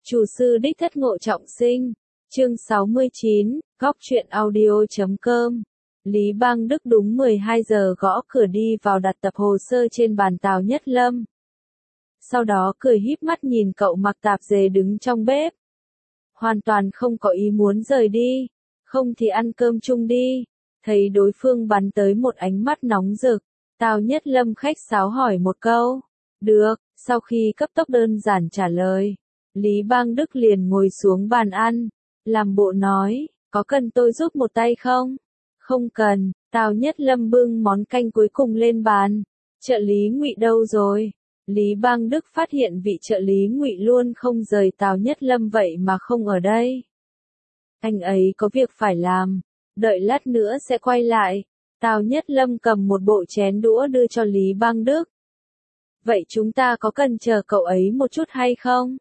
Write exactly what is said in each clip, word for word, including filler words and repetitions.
Chủ sư đích thất Ngộ Trọng Sinh, chương sáu mươi chín, góc truyện audio chấm com. Lý Bang Đức đúng mười hai giờ gõ cửa đi vào đặt tập hồ sơ trên bàn Tào Nhất Lâm. Sau đó cười híp mắt nhìn cậu mặc tạp dề đứng trong bếp. Hoàn toàn không có ý muốn rời đi, không thì ăn cơm chung đi. Thấy đối phương bắn tới một ánh mắt nóng rực, Tào Nhất Lâm khách sáo hỏi một câu. Được, sau khi cấp tốc đơn giản trả lời, Lý Bang Đức liền ngồi xuống bàn ăn, làm bộ nói, có cần tôi giúp một tay không? Không cần. Tào Nhất Lâm bưng món canh cuối cùng lên bàn. Trợ lý Ngụy đâu rồi? Lý Bang Đức phát hiện vị trợ lý Ngụy luôn không rời Tào Nhất Lâm vậy mà không ở đây. Anh ấy có việc phải làm, đợi lát nữa sẽ quay lại. Tào Nhất Lâm cầm một bộ chén đũa đưa cho Lý Bang Đức. Vậy chúng ta có cần chờ cậu ấy một chút hay không?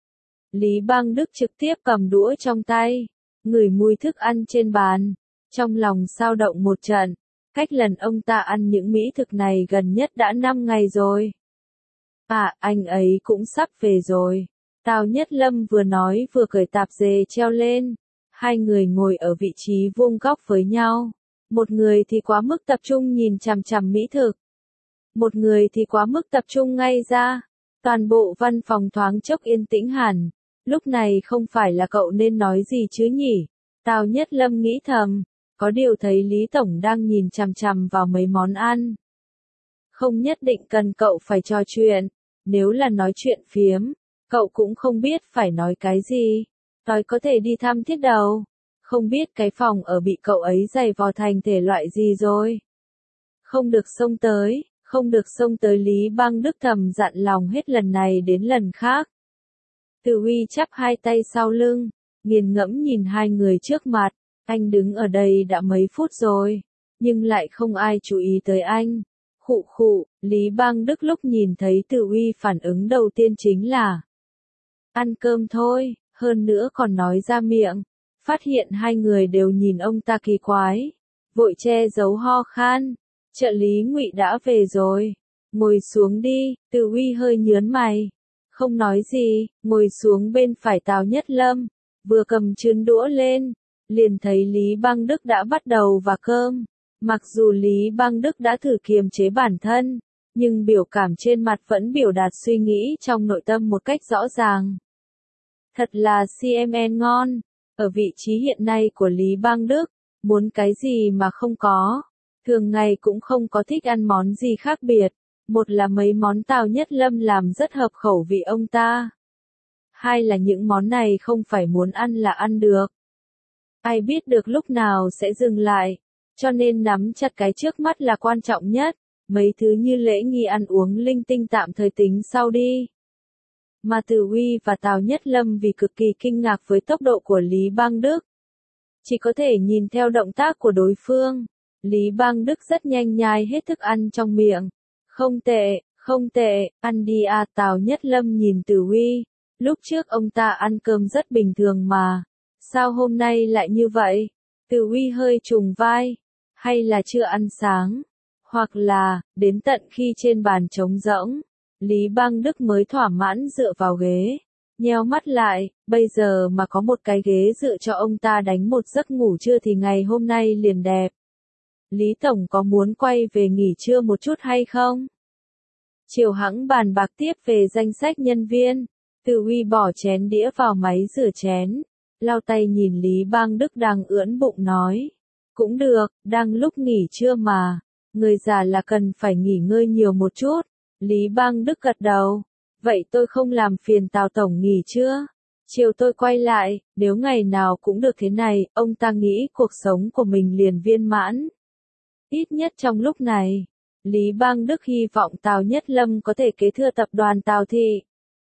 Lý Bang Đức trực tiếp cầm đũa trong tay, ngửi mùi thức ăn trên bàn, trong lòng xao động một trận. Cách lần ông ta ăn những mỹ thực này gần nhất đã năm ngày rồi. À, anh ấy cũng sắp về rồi. Tào Nhất Lâm vừa nói vừa cởi tạp dề treo lên. Hai người ngồi ở vị trí vuông góc với nhau. Một người thì quá mức tập trung nhìn chằm chằm mỹ thực. Một người thì quá mức tập trung ngay ra. Toàn bộ văn phòng thoáng chốc yên tĩnh hẳn. Lúc này không phải là cậu nên nói gì chứ nhỉ? Tào Nhất Lâm nghĩ thầm. Có điều thấy Lý Tổng đang nhìn chằm chằm vào mấy món ăn. Không nhất định cần cậu phải trò chuyện. Nếu là nói chuyện phiếm, cậu cũng không biết phải nói cái gì. Nói có thể đi thăm thiết đầu. Không biết cái phòng ở bị cậu ấy giày vò thành thể loại gì rồi. Không được xông tới, không được xông tới. Lý Bang Đức thầm dặn lòng hết lần này đến lần khác. Từ Huy chắp hai tay sau lưng, nghiền ngẫm nhìn hai người trước mặt. Anh đứng ở đây đã mấy phút rồi, nhưng lại không ai chú ý tới anh. Khụ khụ, Lý Bang Đức lúc nhìn thấy Từ Huy phản ứng đầu tiên chính là ăn cơm thôi, hơn nữa còn nói ra miệng. Phát hiện hai người đều nhìn ông ta kỳ quái, vội che giấu ho khan. Trợ lý Ngụy đã về rồi, ngồi xuống đi. Từ Huy hơi nhớn mày, không nói gì, ngồi xuống bên phải Tào Nhất Lâm, vừa cầm chén đũa lên, liền thấy Lý Bang Đức đã bắt đầu vả cơm. Mặc dù Lý Bang Đức đã thử kiềm chế bản thân, nhưng biểu cảm trên mặt vẫn biểu đạt suy nghĩ trong nội tâm một cách rõ ràng. Thật là xê em en ngon. Ở vị trí hiện nay của Lý Bang Đức, muốn cái gì mà không có. Thường ngày cũng không có thích ăn món gì khác biệt. Một là mấy món Tào Nhất Lâm làm rất hợp khẩu vị ông ta. Hai là những món này không phải muốn ăn là ăn được. Ai biết được lúc nào sẽ dừng lại. Cho nên nắm chặt cái trước mắt là quan trọng nhất. Mấy thứ như lễ nghi ăn uống linh tinh tạm thời tính sau đi. Mà Từ Huy và Tào Nhất Lâm vì cực kỳ kinh ngạc với tốc độ của Lý Bang Đức. Chỉ có thể nhìn theo động tác của đối phương. Lý Bang Đức rất nhanh nhai hết thức ăn trong miệng. Không tệ, không tệ, ăn đi à. Tào Nhất Lâm nhìn Từ Huy. Lúc trước ông ta ăn cơm rất bình thường mà. Sao hôm nay lại như vậy? Từ Huy hơi trùng vai. Hay là chưa ăn sáng? Hoặc là, đến tận khi trên bàn trống rỗng, Lý Bang Đức mới thỏa mãn dựa vào ghế. Nheo mắt lại, bây giờ mà có một cái ghế dựa cho ông ta đánh một giấc ngủ trưa thì ngày hôm nay liền đẹp. Lý Tổng có muốn quay về nghỉ trưa một chút hay không? Chiều hãng bàn bạc tiếp về danh sách nhân viên. Từ Huy bỏ chén đĩa vào máy rửa chén. Lau tay nhìn Lý Bang Đức đang ưỡn bụng nói. Cũng được, đang lúc nghỉ trưa mà. Người già là cần phải nghỉ ngơi nhiều một chút. Lý Bang Đức gật đầu. Vậy tôi không làm phiền Tào Tổng nghỉ trưa. Chiều tôi quay lại, nếu ngày nào cũng được thế này, ông ta nghĩ cuộc sống của mình liền viên mãn. Ít nhất trong lúc này, Lý Bang Đức hy vọng Tào Nhất Lâm có thể kế thừa tập đoàn Tào Thị.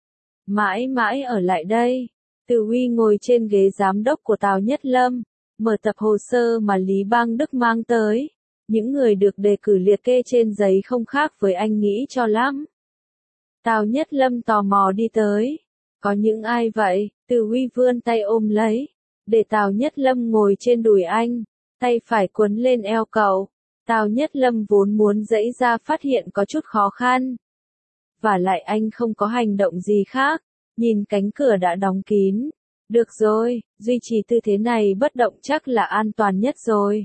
Mãi mãi ở lại đây. Từ Huy ngồi trên ghế giám đốc của Tào Nhất Lâm, mở tập hồ sơ mà Lý Bang Đức mang tới. Những người được đề cử liệt kê trên giấy không khác với anh nghĩ cho lắm. Tào Nhất Lâm tò mò đi tới. Có những ai vậy? Từ Huy vươn tay ôm lấy, để Tào Nhất Lâm ngồi trên đùi anh, tay phải quấn lên eo cậu. Tào Nhất Lâm vốn muốn giãy ra phát hiện có chút khó khăn. Và lại anh không có hành động gì khác, nhìn cánh cửa đã đóng kín. Được rồi, duy trì tư thế này bất động chắc là an toàn nhất rồi.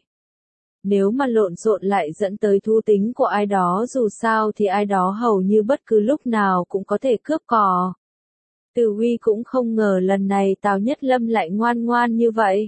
Nếu mà lộn xộn lại dẫn tới thú tính của ai đó, dù sao thì ai đó hầu như bất cứ lúc nào cũng có thể cướp cò. Từ Huy cũng không ngờ lần này Tào Nhất Lâm lại ngoan ngoan như vậy.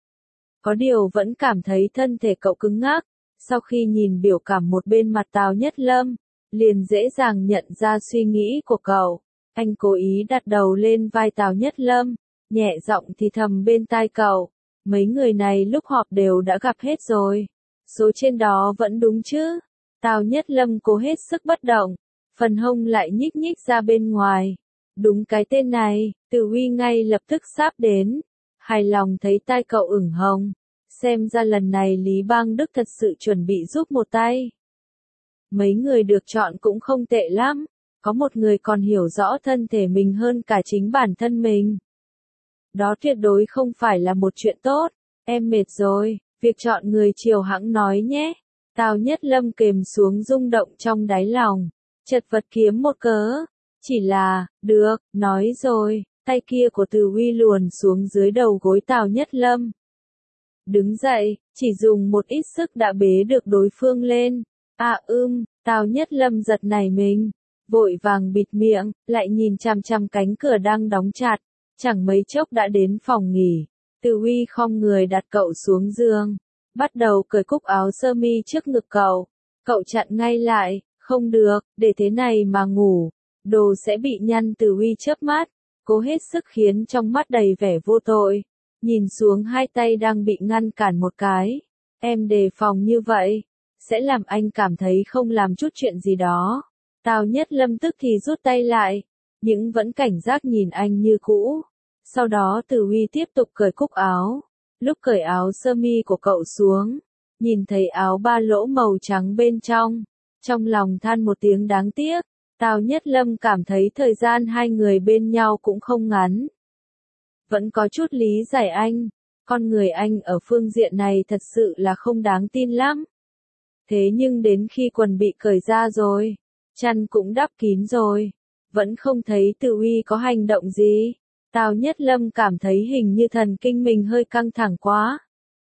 Có điều vẫn cảm thấy thân thể cậu cứng ngắc, sau khi nhìn biểu cảm một bên mặt Tào Nhất Lâm, liền dễ dàng nhận ra suy nghĩ của cậu. Anh cố ý đặt đầu lên vai Tào Nhất Lâm, nhẹ giọng thì thầm bên tai cậu, mấy người này lúc họp đều đã gặp hết rồi. Số trên đó vẫn đúng chứ? Tào Nhất Lâm cố hết sức bất động, phần hông lại nhích nhích ra bên ngoài. Đúng cái tên này, Từ Huy ngay lập tức sáp đến. Hài lòng thấy tai cậu ửng hồng. Xem ra lần này Lý Bang Đức thật sự chuẩn bị giúp một tay. Mấy người được chọn cũng không tệ lắm. Có một người còn hiểu rõ thân thể mình hơn cả chính bản thân mình. Đó tuyệt đối không phải là một chuyện tốt. Em mệt rồi, việc chọn người chiều hãng nói nhé. Tào Nhất Lâm kềm xuống rung động trong đáy lòng. Chật vật kiếm một cớ. Chỉ là, được, nói rồi, tay kia của Từ Huy luồn xuống dưới đầu gối Tào Nhất Lâm. Đứng dậy, chỉ dùng một ít sức đã bế được đối phương lên. À ưm, Tào Nhất Lâm giật nảy mình, vội vàng bịt miệng, lại nhìn chằm chằm cánh cửa đang đóng chặt, chẳng mấy chốc đã đến phòng nghỉ. Từ Huy khom người đặt cậu xuống giường, bắt đầu cởi cúc áo sơ mi trước ngực cậu. Cậu chặn ngay lại, không được, để thế này mà ngủ, đồ sẽ bị nhăn. Từ Huy chớp mắt, cố hết sức khiến trong mắt đầy vẻ vô tội, nhìn xuống hai tay đang bị ngăn cản một cái. Em đề phòng như vậy, sẽ làm anh cảm thấy không làm chút chuyện gì đó. Tào Nhất Lâm tức thì rút tay lại, nhưng vẫn cảnh giác nhìn anh như cũ. Sau đó Từ Huy tiếp tục cởi cúc áo. Lúc cởi áo sơ mi của cậu xuống, nhìn thấy áo ba lỗ màu trắng bên trong, trong lòng than một tiếng đáng tiếc. Tào Nhất Lâm cảm thấy thời gian hai người bên nhau cũng không ngắn. Vẫn có chút lý giải anh, con người anh ở phương diện này thật sự là không đáng tin lắm. Thế nhưng đến khi quần bị cởi ra rồi, chăn cũng đắp kín rồi, vẫn không thấy Từ Huy có hành động gì. Tào Nhất Lâm cảm thấy hình như thần kinh mình hơi căng thẳng quá.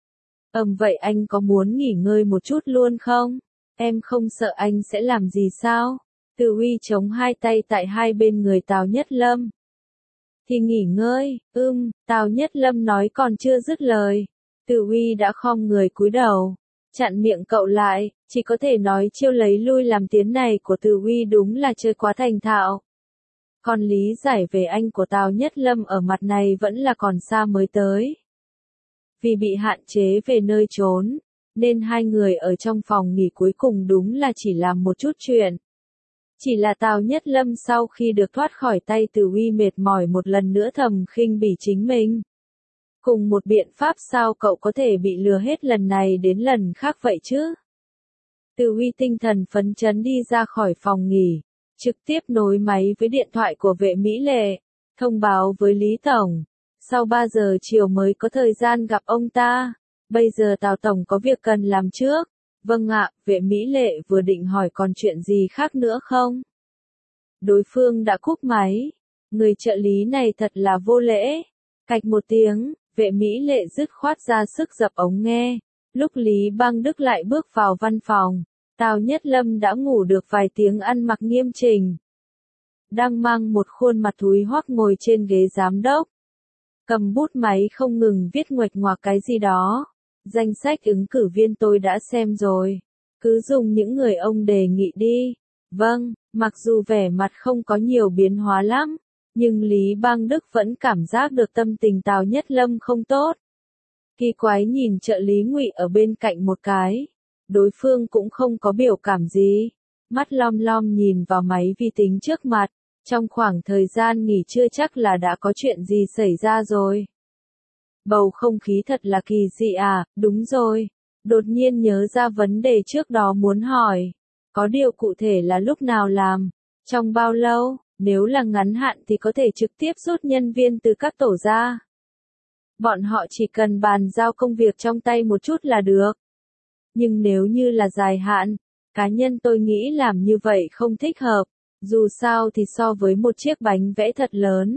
Ừm vậy anh có muốn nghỉ ngơi một chút luôn không? Em không sợ anh sẽ làm gì sao? Từ Huy chống hai tay tại hai bên người Tào Nhất Lâm. Thì nghỉ ngơi, ưm, Tào Nhất Lâm nói còn chưa dứt lời. Từ Huy đã khom người cúi đầu, chặn miệng cậu lại, chỉ có thể nói chiêu lấy lui làm tiến này của Từ Huy đúng là chơi quá thành thạo. Còn lý giải về anh của Tào Nhất Lâm ở mặt này vẫn là còn xa mới tới. Vì bị hạn chế về nơi trốn, nên hai người ở trong phòng nghỉ cuối cùng đúng là chỉ làm một chút chuyện. Chỉ là Tào Nhất Lâm sau khi được thoát khỏi tay Từ Huy mệt mỏi một lần nữa thầm khinh bỉ chính mình. Cùng một biện pháp sao cậu có thể bị lừa hết lần này đến lần khác vậy chứ? Từ Huy tinh thần phấn chấn đi ra khỏi phòng nghỉ, trực tiếp nối máy với điện thoại của Vệ Mỹ Lệ, thông báo với Lý Tổng. Sau ba giờ chiều mới có thời gian gặp ông ta, bây giờ Tào Tổng có việc cần làm trước. Vâng ạ, Vệ Mỹ Lệ vừa định hỏi còn chuyện gì khác nữa không? Đối phương đã cúp máy. Người trợ lý này thật là vô lễ. Cạch một tiếng, Vệ Mỹ Lệ dứt khoát ra sức dập ống nghe. Lúc Lý Bang Đức lại bước vào văn phòng, Tào Nhất Lâm đã ngủ được vài tiếng ăn mặc nghiêm chỉnh. Đang mang một khuôn mặt thúi hoắc ngồi trên ghế giám đốc. Cầm bút máy không ngừng viết nguệch ngoạc cái gì đó. Danh sách ứng cử viên tôi đã xem rồi. Cứ dùng những người ông đề nghị đi. Vâng, mặc dù vẻ mặt không có nhiều biến hóa lắm, nhưng Lý Bang Đức vẫn cảm giác được tâm tình Tào Nhất Lâm không tốt. Kỳ quái nhìn trợ lý Ngụy ở bên cạnh một cái. Đối phương cũng không có biểu cảm gì. Mắt lom lom nhìn vào máy vi tính trước mặt. Trong khoảng thời gian nghỉ trưa chắc là đã có chuyện gì xảy ra rồi. Bầu không khí thật là kỳ dị à, đúng rồi. Đột nhiên nhớ ra vấn đề trước đó muốn hỏi. Có điều cụ thể là lúc nào làm? Trong bao lâu? Nếu là ngắn hạn thì có thể trực tiếp rút nhân viên từ các tổ ra. Bọn họ chỉ cần bàn giao công việc trong tay một chút là được. Nhưng nếu như là dài hạn, cá nhân tôi nghĩ làm như vậy không thích hợp. Dù sao thì so với một chiếc bánh vẽ thật lớn,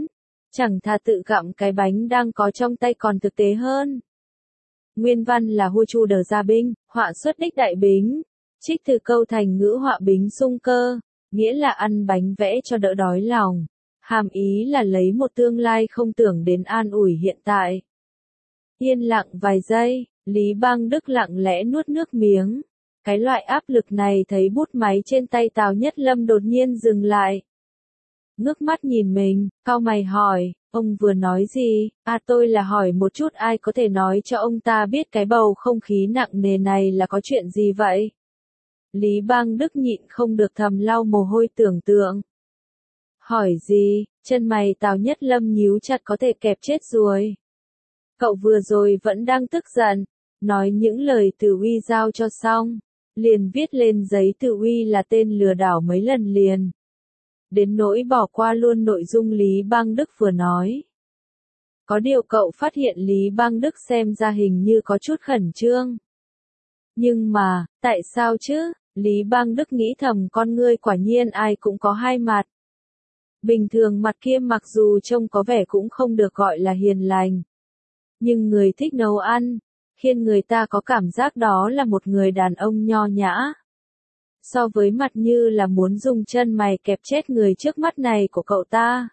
Chẳng thà tự gặm cái bánh đang có trong tay còn thực tế hơn. Nguyên văn là Hu Chu Đờ Gia Binh, họa xuất đích đại bính. Trích từ câu thành ngữ họa bính sung cơ, nghĩa là ăn bánh vẽ cho đỡ đói lòng. Hàm ý là lấy một tương lai không tưởng đến an ủi hiện tại. Yên lặng vài giây, Lý Bang Đức lặng lẽ nuốt nước miếng. Cái loại áp lực này thấy bút máy trên tay Tào Nhất Lâm đột nhiên dừng lại. Ngước mắt nhìn mình, cau mày hỏi, ông vừa nói gì? À tôi là hỏi một chút ai có thể nói cho ông ta biết cái bầu không khí nặng nề này là có chuyện gì vậy? Lý Bang Đức nhịn không được thầm lau mồ hôi tưởng tượng. Hỏi gì? Chân mày Tào Nhất Lâm nhíu chặt có thể kẹp chết ruồi. Cậu vừa rồi vẫn đang tức giận, nói những lời Từ Uy giao cho xong, liền viết lên giấy Từ Uy là tên lừa đảo mấy lần liền. Đến nỗi bỏ qua luôn nội dung Lý Bang Đức vừa nói. Có điều cậu phát hiện Lý Bang Đức xem ra hình như có chút khẩn trương. Nhưng mà, tại sao chứ? Lý Bang Đức nghĩ thầm con ngươi quả nhiên ai cũng có hai mặt. Bình thường mặt kia mặc dù trông có vẻ cũng không được gọi là hiền lành. Nhưng người thích nấu ăn, khiến người ta có cảm giác đó là một người đàn ông nho nhã. So với mặt như là muốn dùng chân mày kẹp chết người trước mắt này của cậu ta.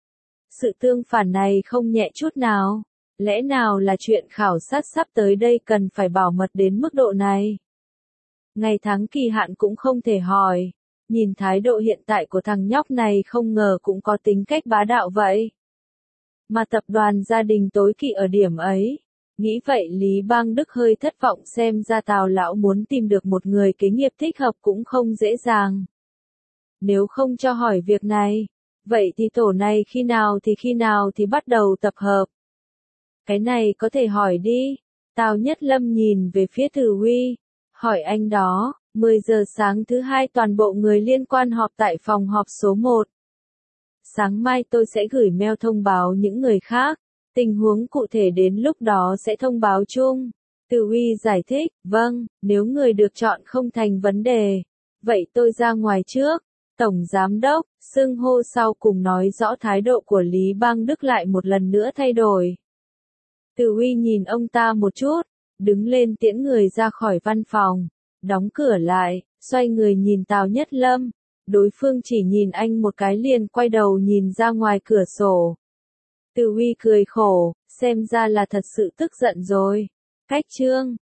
Sự tương phản này không nhẹ chút nào. Lẽ nào là chuyện khảo sát sắp tới đây cần phải bảo mật đến mức độ này? Ngày tháng kỳ hạn cũng không thể hỏi. Nhìn thái độ hiện tại của thằng nhóc này không ngờ cũng có tính cách bá đạo vậy. Mà tập đoàn gia đình tối kỵ ở điểm ấy. Nghĩ vậy Lý Bang Đức hơi thất vọng xem ra Tào lão muốn tìm được một người kế nghiệp thích hợp cũng không dễ dàng. Nếu không cho hỏi việc này, vậy thì tổ này khi nào thì khi nào thì bắt đầu tập hợp. Cái này có thể hỏi đi. Tào Nhất Lâm nhìn về phía Từ Huy, hỏi anh đó, mười giờ sáng thứ hai toàn bộ người liên quan họp tại phòng họp số một. Sáng mai tôi sẽ gửi mail thông báo những người khác. Tình huống cụ thể đến lúc đó sẽ thông báo chung. Từ Huy giải thích, vâng, nếu người được chọn không thành vấn đề. Vậy tôi ra ngoài trước. Tổng Giám Đốc, xưng hô sau cùng nói rõ thái độ của Lý Bang Đức lại một lần nữa thay đổi. Từ Huy nhìn ông ta một chút, đứng lên tiễn người ra khỏi văn phòng, đóng cửa lại, xoay người nhìn Tào Nhất Lâm. Đối phương chỉ nhìn anh một cái liền quay đầu nhìn ra ngoài cửa sổ. Từ Huy cười khổ, xem ra là thật sự tức giận rồi. Cách chương